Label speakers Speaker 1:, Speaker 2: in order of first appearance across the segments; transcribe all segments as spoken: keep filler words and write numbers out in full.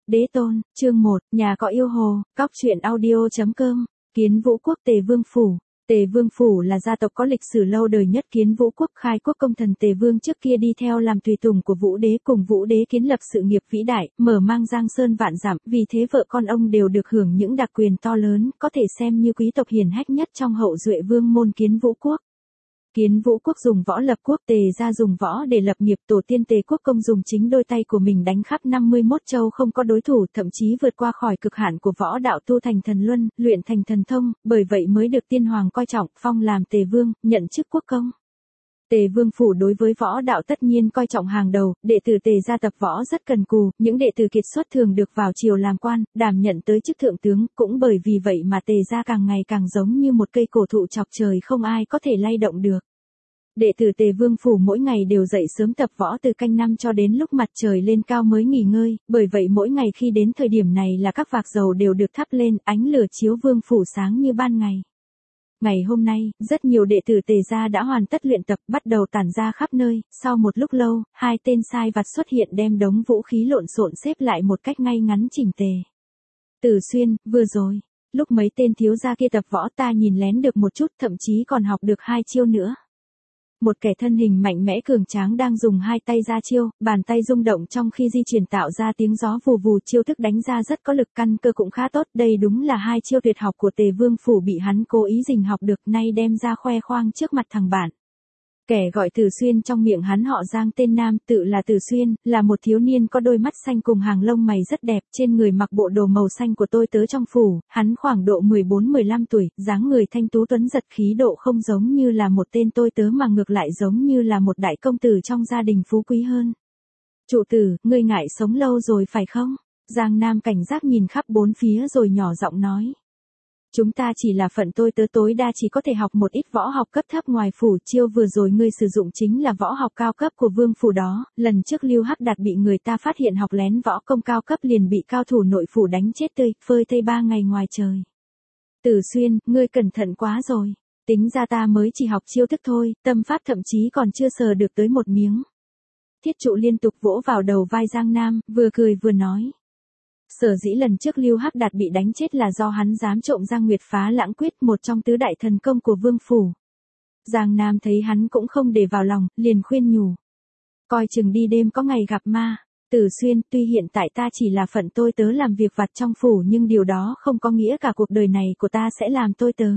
Speaker 1: Đế tôn, chương một, nhà có yêu hồ, cóc truyện audio.com, Kiến Vũ Quốc Tề Vương Phủ. Tề Vương Phủ là gia tộc có lịch sử lâu đời nhất Kiến Vũ Quốc, khai quốc công thần Tề Vương trước kia đi theo làm tùy tùng của Vũ Đế, cùng Vũ Đế kiến lập sự nghiệp vĩ đại, mở mang giang sơn vạn dặm, vì thế vợ con ông đều được hưởng những đặc quyền to lớn, có thể xem như quý tộc hiển hách nhất trong hậu duệ vương môn Kiến Vũ Quốc. Kiến Vũ Quốc dùng võ lập quốc, Tề gia dùng võ để lập nghiệp, tổ tiên Tề Quốc công dùng chính đôi tay của mình đánh khắp năm mươi mốt châu không có đối thủ, thậm chí vượt qua khỏi cực hạn của võ đạo, tu thành thần luân, luyện thành thần thông, bởi vậy mới được tiên hoàng coi trọng, phong làm Tề Vương, nhận chức quốc công. Tề Vương Phủ đối với võ đạo tất nhiên coi trọng hàng đầu, đệ tử Tề gia tập võ rất cần cù, những đệ tử kiệt xuất thường được vào triều làm quan, đảm nhận tới chức thượng tướng, cũng bởi vì vậy mà Tề gia càng ngày càng giống như một cây cổ thụ chọc trời không ai có thể lay động được. Đệ tử Tề Vương Phủ mỗi ngày đều dậy sớm tập võ từ canh năm cho đến lúc mặt trời lên cao mới nghỉ ngơi, bởi vậy mỗi ngày khi đến thời điểm này là các vạc dầu đều được thắp lên, ánh lửa chiếu Vương Phủ sáng như ban ngày. Ngày hôm nay, rất nhiều đệ tử Tề gia đã hoàn tất luyện tập, bắt đầu tản ra khắp nơi, sau một lúc lâu, hai tên sai vặt xuất hiện đem đống vũ khí lộn xộn xếp lại một cách ngay ngắn chỉnh tề. Tử Xuyên, vừa rồi, lúc mấy tên thiếu gia kia tập võ ta nhìn lén được một chút, thậm chí còn học được hai chiêu nữa. Một kẻ thân hình mạnh mẽ cường tráng đang dùng hai tay ra chiêu, bàn tay rung động trong khi di chuyển tạo ra tiếng gió vù vù, chiêu thức đánh ra rất có lực, căn cơ cũng khá tốt, đây đúng là hai chiêu tuyệt học của Tề Vương Phủ bị hắn cố ý rình học được, nay đem ra khoe khoang trước mặt thằng bạn. Kẻ gọi Tử Xuyên trong miệng hắn họ Giang, tên nam, tự là Tử Xuyên, là một thiếu niên có đôi mắt xanh cùng hàng lông mày rất đẹp, trên người mặc bộ đồ màu xanh của tôi tớ trong phủ, hắn khoảng độ mười bốn mười lăm tuổi, dáng người thanh tú tuấn giật, khí độ không giống như là một tên tôi tớ mà ngược lại giống như là một đại công tử trong gia đình phú quý hơn. Trụ tử, ngươi ngại sống lâu rồi phải không? Giang Nam cảnh giác nhìn khắp bốn phía rồi nhỏ giọng nói. Chúng ta chỉ là phận tôi tớ, tối đa chỉ có thể học một ít võ học cấp thấp ngoài phủ, chiêu vừa rồi ngươi sử dụng chính là võ học cao cấp của Vương Phủ đó, lần trước Lưu Hắc Đạt bị người ta phát hiện học lén võ công cao cấp liền bị cao thủ nội phủ đánh chết tươi, phơi thây ba ngày ngoài trời. Tử Xuyên, ngươi cẩn thận quá rồi, tính ra ta mới chỉ học chiêu thức thôi, tâm pháp thậm chí còn chưa sờ được tới một miếng. Thiết Trụ liên tục vỗ vào đầu vai Giang Nam, vừa cười vừa nói. Sở dĩ lần trước Lưu Hắc Đạt bị đánh chết là do hắn dám trộm Giang Nguyệt Phá Lãng Quyết, một trong tứ đại thần công của Vương Phủ. Giang Nam thấy hắn cũng không để vào lòng, liền khuyên nhủ. Coi chừng đi đêm có ngày gặp ma. Tử Xuyên, tuy hiện tại ta chỉ là phận tôi tớ làm việc vặt trong phủ, nhưng điều đó không có nghĩa cả cuộc đời này của ta sẽ làm tôi tớ.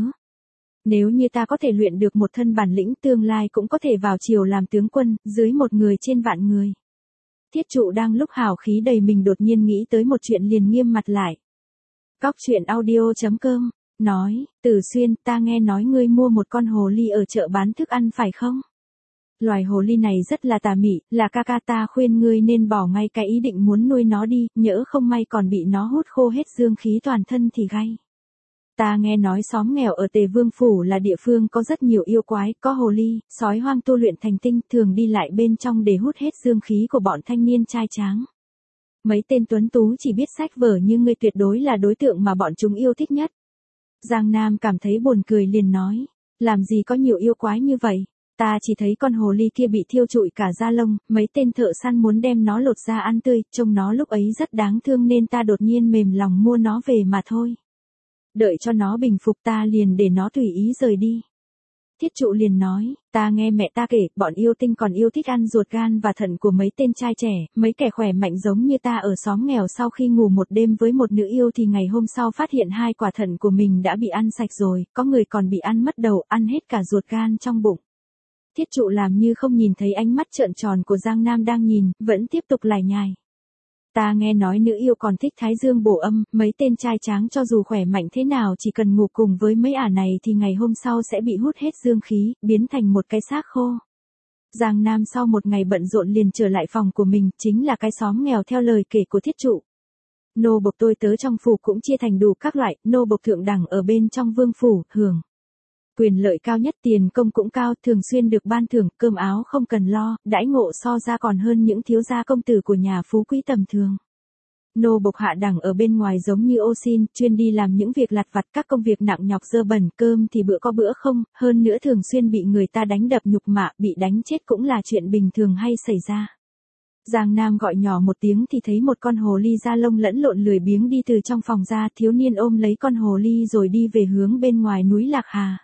Speaker 1: Nếu như ta có thể luyện được một thân bản lĩnh, tương lai cũng có thể vào triều làm tướng quân, dưới một người trên vạn người. Thiết Trụ đang lúc hào khí đầy mình đột nhiên nghĩ tới một chuyện liền nghiêm mặt lại. Cóc truyện audio.com, nói, Tử Xuyên, ta nghe nói ngươi mua một con hồ ly ở chợ bán thức ăn phải không? Loài hồ ly này rất là tà mị, là ca ca ta khuyên ngươi nên bỏ ngay cái ý định muốn nuôi nó đi, nhỡ không may còn bị nó hút khô hết dương khí toàn thân thì gay. Ta nghe nói xóm nghèo ở Tề Vương Phủ là địa phương có rất nhiều yêu quái, có hồ ly, sói hoang tu luyện thành tinh, thường đi lại bên trong để hút hết dương khí của bọn thanh niên trai tráng. Mấy tên tuấn tú chỉ biết sách vở như ngươi tuyệt đối là đối tượng mà bọn chúng yêu thích nhất. Giang Nam cảm thấy buồn cười liền nói, làm gì có nhiều yêu quái như vậy, ta chỉ thấy con hồ ly kia bị thiêu trụi cả da lông, mấy tên thợ săn muốn đem nó lột ra ăn tươi, trông nó lúc ấy rất đáng thương nên ta đột nhiên mềm lòng mua nó về mà thôi. Đợi cho nó bình phục ta liền để nó tùy ý rời đi. Thiết Trụ liền nói, ta nghe mẹ ta kể, bọn yêu tinh còn yêu thích ăn ruột gan và thận của mấy tên trai trẻ, mấy kẻ khỏe mạnh giống như ta ở xóm nghèo sau khi ngủ một đêm với một nữ yêu thì ngày hôm sau phát hiện hai quả thận của mình đã bị ăn sạch rồi, có người còn bị ăn mất đầu, ăn hết cả ruột gan trong bụng. Thiết Trụ làm như không nhìn thấy ánh mắt trợn tròn của Giang Nam đang nhìn, vẫn tiếp tục lải nhải. Ta nghe nói nữ yêu còn thích thái dương bổ âm, mấy tên trai tráng cho dù khỏe mạnh thế nào chỉ cần ngủ cùng với mấy ả này thì ngày hôm sau sẽ bị hút hết dương khí, biến thành một cái xác khô. Giang Nam sau một ngày bận rộn liền trở lại phòng của mình, chính là cái xóm nghèo theo lời kể của Thiết Trụ. Nô bộc tôi tớ trong phủ cũng chia thành đủ các loại, nô bộc thượng đẳng ở bên trong Vương Phủ, hưởng quyền lợi cao nhất, tiền công cũng cao, thường xuyên được ban thưởng, cơm áo không cần lo, đãi ngộ so ra còn hơn những thiếu gia công tử của nhà phú quý tầm thường. Nô bộc hạ đẳng ở bên ngoài giống như ô xin, chuyên đi làm những việc lặt vặt, các công việc nặng nhọc dơ bẩn, cơm thì bữa có bữa không, hơn nữa thường xuyên bị người ta đánh đập nhục mạ, bị đánh chết cũng là chuyện bình thường hay xảy ra. Giang Nam gọi nhỏ một tiếng thì thấy một con hồ ly da lông lẫn lộn lười biếng đi từ trong phòng ra, thiếu niên ôm lấy con hồ ly rồi đi về hướng bên ngoài núi Lạc Hà.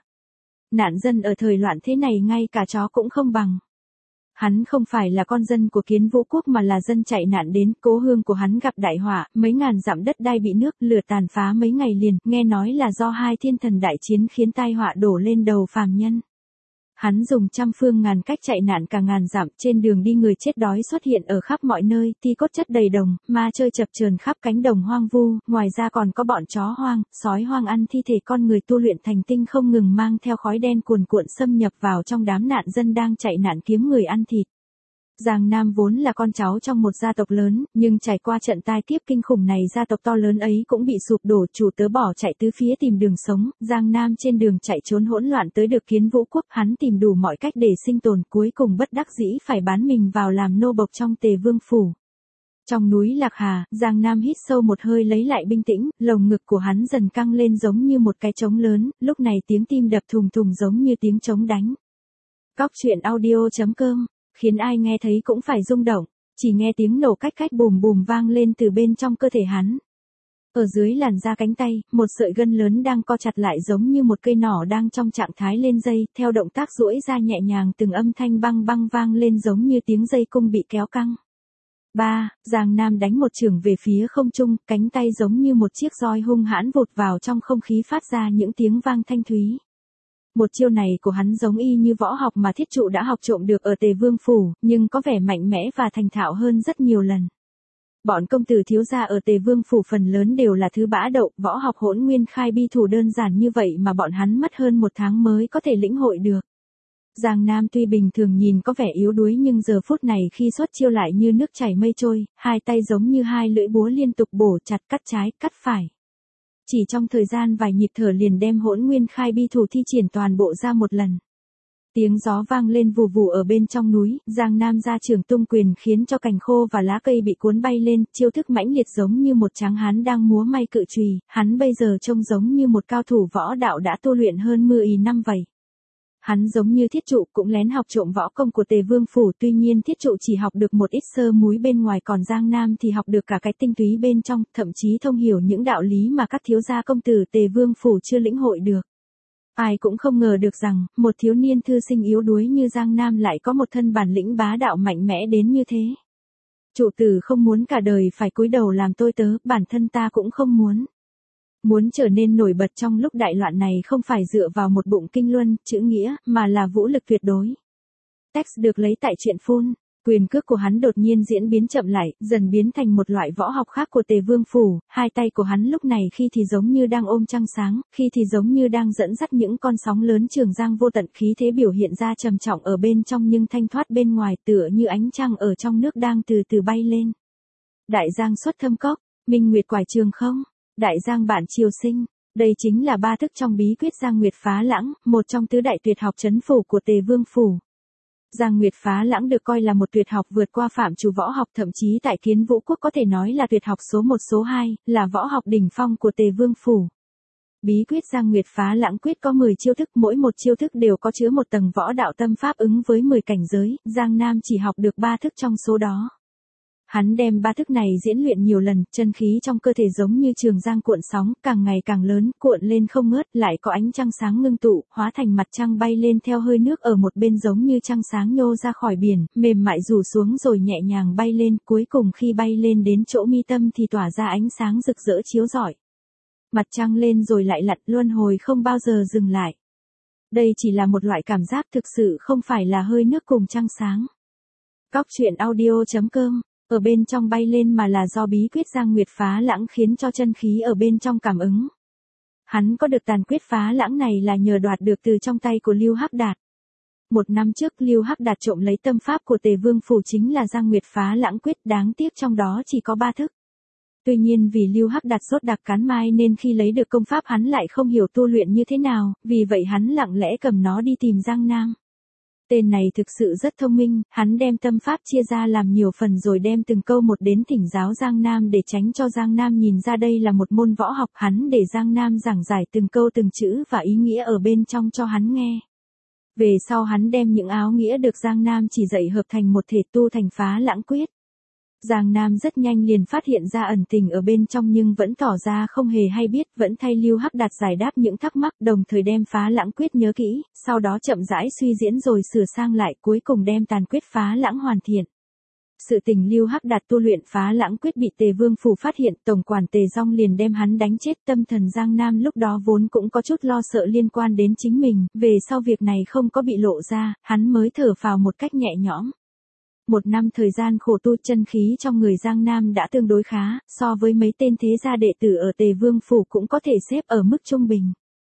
Speaker 1: Nạn dân ở thời loạn thế này ngay cả chó cũng không bằng. Hắn không phải là con dân của Kiến Vũ Quốc mà là dân chạy nạn đến, cố hương của hắn gặp đại họa, mấy ngàn dặm đất đai bị nước lửa tàn phá mấy ngày liền, nghe nói là do hai thiên thần đại chiến khiến tai họa đổ lên đầu phàm nhân. Hắn dùng trăm phương ngàn cách chạy nạn cả ngàn dặm, trên đường đi người chết đói xuất hiện ở khắp mọi nơi, thi cốt chất đầy đồng, ma chơi chập chờn khắp cánh đồng hoang vu, ngoài ra còn có bọn chó hoang, sói hoang ăn thi thể con người tu luyện thành tinh không ngừng mang theo khói đen cuồn cuộn xâm nhập vào trong đám nạn dân đang chạy nạn kiếm người ăn thịt. Giang Nam vốn là con cháu trong một gia tộc lớn, nhưng trải qua trận tai kiếp kinh khủng này gia tộc to lớn ấy cũng bị sụp đổ, chủ tớ bỏ chạy tứ phía tìm đường sống, Giang Nam trên đường chạy trốn hỗn loạn tới được Kiến Vũ Quốc, hắn tìm đủ mọi cách để sinh tồn, cuối cùng bất đắc dĩ phải bán mình vào làm nô bộc trong Tề Vương Phủ. Trong núi Lạc Hà, Giang Nam hít sâu một hơi lấy lại bình tĩnh, lồng ngực của hắn dần căng lên giống như một cái trống lớn, lúc này tiếng tim đập thùng thùng giống như tiếng trống đánh. Cóc truyện audio chấm com khiến ai nghe thấy cũng phải rung động, chỉ nghe tiếng nổ cách cách bùm bùm vang lên từ bên trong cơ thể hắn. Ở dưới làn da cánh tay, một sợi gân lớn đang co chặt lại giống như một cây nỏ đang trong trạng thái lên dây, theo động tác duỗi ra nhẹ nhàng từng âm thanh băng băng vang lên giống như tiếng dây cung bị kéo căng. ba. Giang Nam đánh một chưởng về phía không trung, cánh tay giống như một chiếc roi hung hãn vụt vào trong không khí phát ra những tiếng vang thanh thúy. Một chiêu này của hắn giống y như võ học mà thiết trụ đã học trộm được ở Tề Vương Phủ, nhưng có vẻ mạnh mẽ và thành thạo hơn rất nhiều lần. Bọn công tử thiếu gia ở Tề Vương Phủ phần lớn đều là thứ bã đậu, võ học hỗn nguyên khai bi thủ đơn giản như vậy mà bọn hắn mất hơn một tháng mới có thể lĩnh hội được. Giang Nam tuy bình thường nhìn có vẻ yếu đuối nhưng giờ phút này khi xuất chiêu lại như nước chảy mây trôi, hai tay giống như hai lưỡi búa liên tục bổ chặt cắt trái, cắt phải. Chỉ trong thời gian vài nhịp thở liền đem hỗn nguyên khai bi thủ thi triển toàn bộ ra một lần. Tiếng gió vang lên vù vù ở bên trong núi, Giang Nam ra trường tung quyền khiến cho cành khô và lá cây bị cuốn bay lên, chiêu thức mãnh liệt giống như một tráng hán đang múa may cự chùy, hắn bây giờ trông giống như một cao thủ võ đạo đã tu luyện hơn mười năm vậy. Hắn giống như thiết trụ cũng lén học trộm võ công của Tề Vương Phủ, tuy nhiên thiết trụ chỉ học được một ít sơ múi bên ngoài, còn Giang Nam thì học được cả cái tinh túy bên trong, thậm chí thông hiểu những đạo lý mà các thiếu gia công tử Tề Vương Phủ chưa lĩnh hội được. Ai cũng không ngờ được rằng, một thiếu niên thư sinh yếu đuối như Giang Nam lại có một thân bản lĩnh bá đạo mạnh mẽ đến như thế. Trụ tử không muốn cả đời phải cúi đầu làm tôi tớ, bản thân ta cũng không muốn. Muốn trở nên nổi bật trong lúc đại loạn này không phải dựa vào một bụng kinh luân, chữ nghĩa, mà là vũ lực tuyệt đối. Text được lấy tại truyện phun. Quyền cước của hắn đột nhiên diễn biến chậm lại, dần biến thành một loại võ học khác của Tề Vương Phủ, hai tay của hắn lúc này khi thì giống như đang ôm trăng sáng, khi thì giống như đang dẫn dắt những con sóng lớn trường giang vô tận, khí thế biểu hiện ra trầm trọng ở bên trong nhưng thanh thoát bên ngoài, tựa như ánh trăng ở trong nước đang từ từ bay lên. Đại giang xuất thâm cốc, minh nguyệt quải trường không, đại giang bản triều sinh, đây chính là ba thức trong bí quyết Giang Nguyệt Phá Lãng, một trong tứ đại tuyệt học trấn phủ của Tề Vương Phủ. Giang Nguyệt Phá Lãng được coi là một tuyệt học vượt qua phạm trù võ học, thậm chí tại Kiến Vũ Quốc có thể nói là tuyệt học số một số hai, là võ học đỉnh phong của Tề Vương Phủ. Bí quyết Giang Nguyệt Phá Lãng quyết có mười chiêu thức, mỗi một chiêu thức đều có chứa một tầng võ đạo tâm pháp ứng với mười cảnh giới, Giang Nam chỉ học được ba thức trong số đó. Hắn đem ba thức này diễn luyện nhiều lần, chân khí trong cơ thể giống như trường giang cuộn sóng, càng ngày càng lớn, cuộn lên không ngớt, lại có ánh trăng sáng ngưng tụ, hóa thành mặt trăng bay lên theo hơi nước ở một bên giống như trăng sáng nhô ra khỏi biển, mềm mại rủ xuống rồi nhẹ nhàng bay lên, cuối cùng khi bay lên đến chỗ mi tâm thì tỏa ra ánh sáng rực rỡ chiếu rọi. Mặt trăng lên rồi lại lặn, luân hồi không bao giờ dừng lại. Đây chỉ là một loại cảm giác, thực sự không phải là hơi nước cùng trăng sáng. Cóc truyện audio chấm com Ở bên trong bay lên mà là do bí quyết Giang Nguyệt Phá Lãng khiến cho chân khí ở bên trong cảm ứng. Hắn có được tàn quyết phá lãng này là nhờ đoạt được từ trong tay của Lưu Hắc Đạt. Một năm trước Lưu Hắc Đạt trộm lấy tâm pháp của Tề Vương Phủ chính là Giang Nguyệt Phá Lãng quyết, đáng tiếc trong đó chỉ có ba thức. Tuy nhiên vì Lưu Hắc Đạt sốt đặc cán mai nên khi lấy được công pháp hắn lại không hiểu tu luyện như thế nào, vì vậy hắn lặng lẽ cầm nó đi tìm Giang Nam. Tên này thực sự rất thông minh, hắn đem tâm pháp chia ra làm nhiều phần rồi đem từng câu một đến thỉnh giáo Giang Nam để tránh cho Giang Nam nhìn ra đây là một môn võ học, hắn để Giang Nam giảng giải từng câu từng chữ và ý nghĩa ở bên trong cho hắn nghe. Về sau hắn đem những áo nghĩa được Giang Nam chỉ dạy hợp thành một thể tu thành Phá Lãng quyết. Giang Nam rất nhanh liền phát hiện ra ẩn tình ở bên trong nhưng vẫn tỏ ra không hề hay biết, vẫn thay Lưu Hắc Đạt giải đáp những thắc mắc, đồng thời đem Phá Lãng Quyết nhớ kỹ, sau đó chậm rãi suy diễn rồi sửa sang lại, cuối cùng đem Tàn Quyết Phá Lãng hoàn thiện. Sự tình Lưu Hắc Đạt tu luyện Phá Lãng Quyết bị Tề Vương phủ phát hiện, tổng quản Tề Dong liền đem hắn đánh chết. Tâm thần Giang Nam lúc đó vốn cũng có chút lo sợ liên quan đến chính mình, về sau việc này không có bị lộ ra, hắn mới thở phào một cách nhẹ nhõm. Một năm thời gian khổ tu, chân khí trong người Giang Nam đã tương đối khá, so với mấy tên thế gia đệ tử ở Tề Vương phủ cũng có thể xếp ở mức trung bình.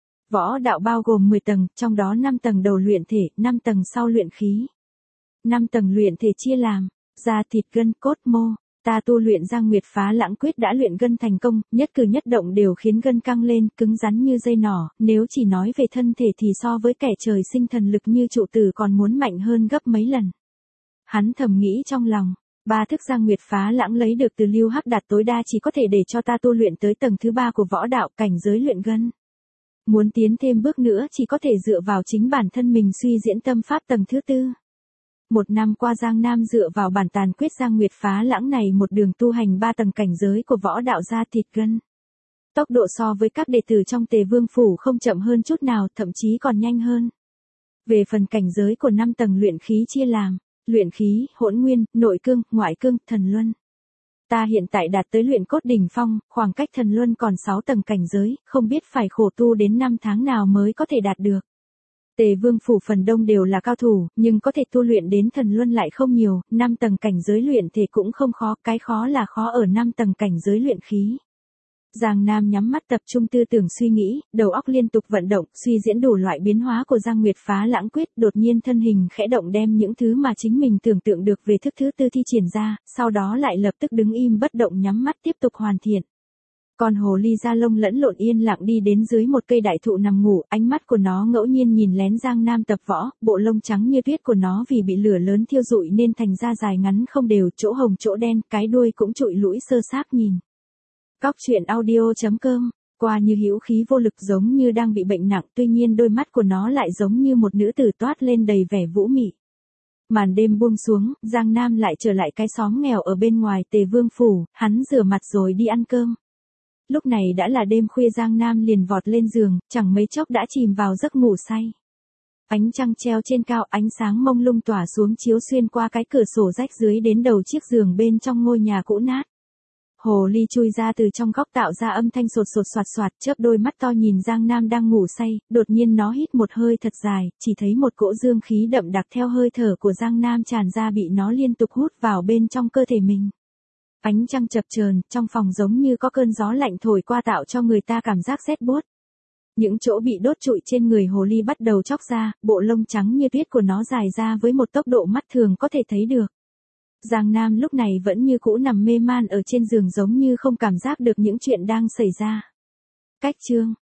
Speaker 1: Võ đạo bao gồm mười tầng, trong đó năm tầng đầu luyện thể, năm tầng sau luyện khí. năm tầng luyện thể chia làm da thịt gân cốt mô. Ta tu luyện Giang Nguyệt Phá Lãng Quyết đã luyện gân thành công, nhất cử nhất động đều khiến gân căng lên, cứng rắn như dây nỏ, nếu chỉ nói về thân thể thì so với kẻ trời sinh thần lực như trụ tử còn muốn mạnh hơn gấp mấy lần. Hắn thầm nghĩ trong lòng, ba thức Giang Nguyệt Phá Lãng lấy được từ Lưu Hắc Đạt tối đa chỉ có thể để cho ta tu luyện tới tầng thứ ba của võ đạo, cảnh giới luyện gân. Muốn tiến thêm bước nữa chỉ có thể dựa vào chính bản thân mình suy diễn tâm pháp tầng thứ tư. Một năm qua Giang Nam dựa vào bản Tàn Quyết Giang Nguyệt Phá Lãng này một đường tu hành ba tầng cảnh giới của võ đạo da thịt gân. Tốc độ so với các đệ tử trong Tề Vương phủ không chậm hơn chút nào, thậm chí còn nhanh hơn. Về phần cảnh giới của năm tầng luyện khí chia làm luyện khí, hỗn nguyên, nội cương, ngoại cương, thần luân. Ta hiện tại đạt tới luyện cốt đỉnh phong, khoảng cách thần luân còn sáu tầng cảnh giới, không biết phải khổ tu đến năm tháng nào mới có thể đạt được. Tề Vương phủ phần đông đều là cao thủ, nhưng có thể tu luyện đến thần luân lại không nhiều, năm tầng cảnh giới luyện thể cũng không khó, cái khó là khó ở năm tầng cảnh giới luyện khí. Giang Nam nhắm mắt tập trung tư tưởng suy nghĩ, đầu óc liên tục vận động, suy diễn đủ loại biến hóa của Giang Nguyệt Phá Lãng Quyết, đột nhiên thân hình khẽ động đem những thứ mà chính mình tưởng tượng được về thức thứ tư thi triển ra, sau đó lại lập tức đứng im bất động nhắm mắt tiếp tục hoàn thiện. Con hồ ly da lông lẫn lộn yên lặng đi đến dưới một cây đại thụ nằm ngủ, ánh mắt của nó ngẫu nhiên nhìn lén Giang Nam tập võ, bộ lông trắng như tuyết của nó vì bị lửa lớn thiêu rụi nên thành ra dài ngắn không đều, chỗ hồng chỗ đen, cái đuôi cũng trụi lũi sơ xác nhìn. Cóc truyện audio chấm com, qua như hữu khí vô lực giống như đang bị bệnh nặng, tuy nhiên đôi mắt của nó lại giống như một nữ tử toát lên đầy vẻ vũ mị. Màn đêm buông xuống, Giang Nam lại trở lại cái xóm nghèo ở bên ngoài Tề Vương phủ, hắn rửa mặt rồi đi ăn cơm. Lúc này đã là đêm khuya, Giang Nam liền vọt lên giường, chẳng mấy chốc đã chìm vào giấc ngủ say. Ánh trăng treo trên cao, ánh sáng mông lung tỏa xuống chiếu xuyên qua cái cửa sổ rách dưới đến đầu chiếc giường bên trong ngôi nhà cũ nát. Hồ ly chui ra từ trong góc tạo ra âm thanh sột sột soạt soạt, chớp đôi mắt to nhìn Giang Nam đang ngủ say, đột nhiên nó hít một hơi thật dài, chỉ thấy một cỗ dương khí đậm đặc theo hơi thở của Giang Nam tràn ra bị nó liên tục hút vào bên trong cơ thể mình. Ánh trăng chập chờn, trong phòng giống như có cơn gió lạnh thổi qua tạo cho người ta cảm giác rét buốt. Những chỗ bị đốt trụi trên người hồ ly bắt đầu chóc ra, bộ lông trắng như tuyết của nó dài ra với một tốc độ mắt thường có thể thấy được. Giang Nam lúc này vẫn như cũ nằm mê man ở trên giường giống như không cảm giác được những chuyện đang xảy ra. Cách chương